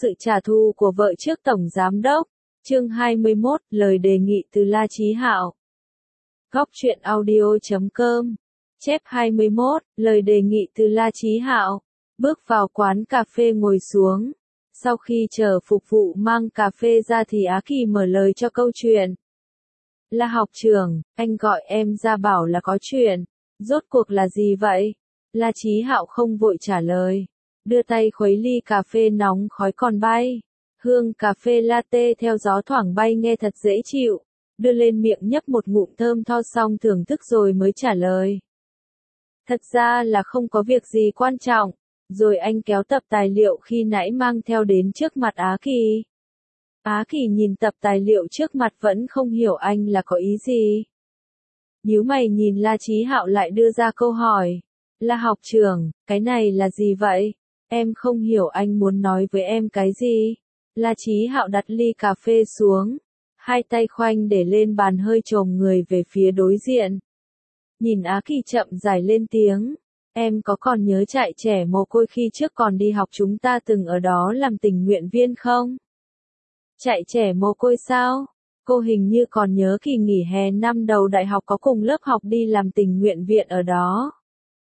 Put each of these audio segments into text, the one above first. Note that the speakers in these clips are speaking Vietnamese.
sự trả thù của vợ trước Tổng Giám đốc. Chương 21, lời đề nghị từ La Chí Hạo. Góc truyện audio.com. Chép 21, lời đề nghị từ La Chí Hạo. Bước vào quán cà phê ngồi xuống. Sau khi chờ phục vụ mang cà phê ra thì Á Kỳ mở lời cho câu chuyện. La học trưởng, anh gọi em ra bảo là có chuyện. Rốt cuộc là gì vậy? La Chí Hạo không vội trả lời. Đưa tay khuấy ly cà phê nóng khói còn bay. Hương cà phê latte theo gió thoảng bay nghe thật dễ chịu. Đưa lên miệng nhấp một ngụm thơm tho xong thưởng thức rồi mới trả lời. Thật ra là không có việc gì quan trọng. Rồi anh kéo tập tài liệu khi nãy mang theo đến trước mặt Á Kỳ. Á Kỳ nhìn tập tài liệu trước mặt vẫn không hiểu anh là có ý gì. Nhíu mày nhìn La Chí Hạo lại đưa ra câu hỏi. La học trưởng, cái này là gì vậy? Em không hiểu anh muốn nói với em cái gì. La Chí Hạo đặt ly cà phê xuống. Hai tay khoanh để lên bàn hơi chồm người về phía đối diện. Nhìn Á Kỳ chậm rãi lên tiếng. Em có còn nhớ trại trẻ mồ côi khi trước còn đi học chúng ta từng ở đó làm tình nguyện viên không? Trại trẻ mồ côi sao? Cô hình như còn nhớ kỳ nghỉ hè năm đầu đại học có cùng lớp học đi làm tình nguyện viên ở đó.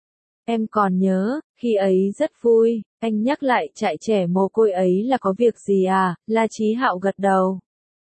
Em còn nhớ, khi ấy rất vui, anh nhắc lại trại trẻ mồ côi ấy là có việc gì à? La Chí Hạo gật đầu.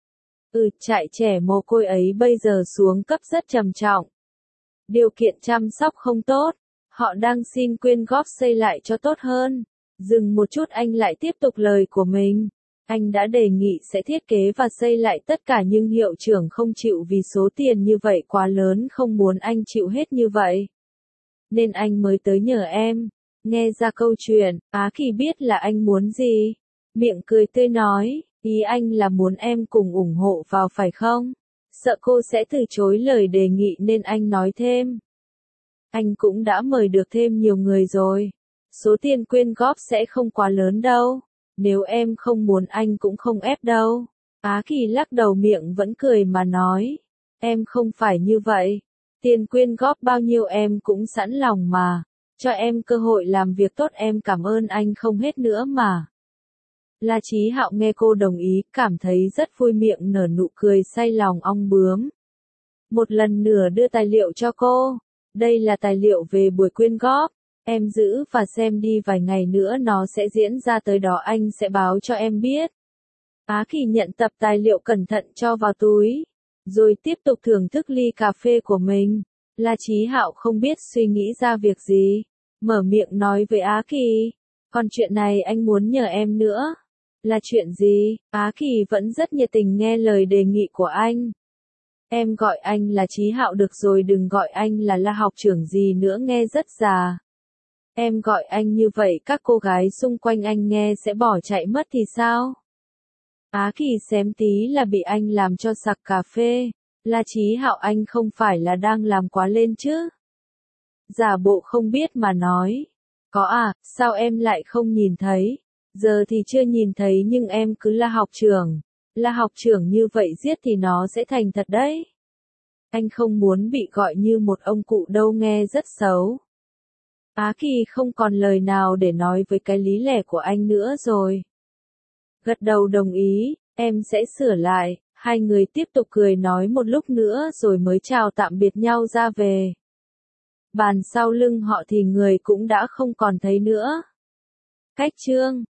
Trại trẻ mồ côi ấy bây giờ xuống cấp rất trầm trọng. Điều kiện chăm sóc không tốt. Họ đang xin quyên góp xây lại cho tốt hơn. Dừng một chút anh lại tiếp tục lời của mình. Anh đã đề nghị sẽ thiết kế và xây lại tất cả nhưng hiệu trưởng không chịu vì số tiền như vậy quá lớn không muốn anh chịu hết như vậy. Nên anh mới tới nhờ em. Nghe ra câu chuyện, Á Kỳ biết là anh muốn gì. Miệng cười tươi nói, ý anh là muốn em cùng ủng hộ vào phải không? Sợ cô sẽ từ chối lời đề nghị nên anh nói thêm. Anh cũng đã mời được thêm nhiều người rồi. Số tiền quyên góp sẽ không quá lớn đâu. Nếu em không muốn anh cũng không ép đâu. Á Kỳ lắc đầu miệng vẫn cười mà nói. Em không phải như vậy. Tiền quyên góp bao nhiêu em cũng sẵn lòng mà. Cho em cơ hội làm việc tốt em cảm ơn anh không hết nữa mà. La Chí Hạo nghe cô đồng ý, cảm thấy rất vui miệng nở nụ cười say lòng ong bướm. Một lần nữa đưa tài liệu cho cô. Đây là tài liệu về buổi quyên góp. Em giữ và xem đi vài ngày nữa nó sẽ diễn ra tới đó anh sẽ báo cho em biết. Á Kỳ nhận tập tài liệu cẩn thận cho vào túi. Rồi tiếp tục thưởng thức ly cà phê của mình. La Chí Hạo không biết suy nghĩ ra việc gì. Mở miệng nói với Á Kỳ. Còn chuyện này anh muốn nhờ em nữa. Là chuyện gì? Á Kỳ vẫn rất nhiệt tình nghe lời đề nghị của anh. Em gọi anh là Chí Hạo được rồi đừng gọi anh là La học trưởng gì nữa nghe rất già. Em gọi anh như vậy các cô gái xung quanh anh nghe sẽ bỏ chạy mất thì sao? Á Kỳ xém tí là bị anh làm cho sặc cà phê. La Chí Hạo anh không phải là đang làm quá lên chứ? Giả bộ không biết mà nói. Có à, sao em lại không nhìn thấy? Giờ thì chưa nhìn thấy nhưng em cứ là học trưởng. Là học trưởng như vậy giết thì nó sẽ thành thật đấy. Anh không muốn bị gọi như một ông cụ đâu nghe rất xấu. Á Kỳ không còn lời nào để nói với cái lý lẽ của anh nữa rồi. Gật đầu đồng ý, em sẽ sửa lại. Hai người tiếp tục cười nói một lúc nữa rồi mới chào tạm biệt nhau ra về. Bàn sau lưng họ thì người cũng đã không còn thấy nữa. Cách chương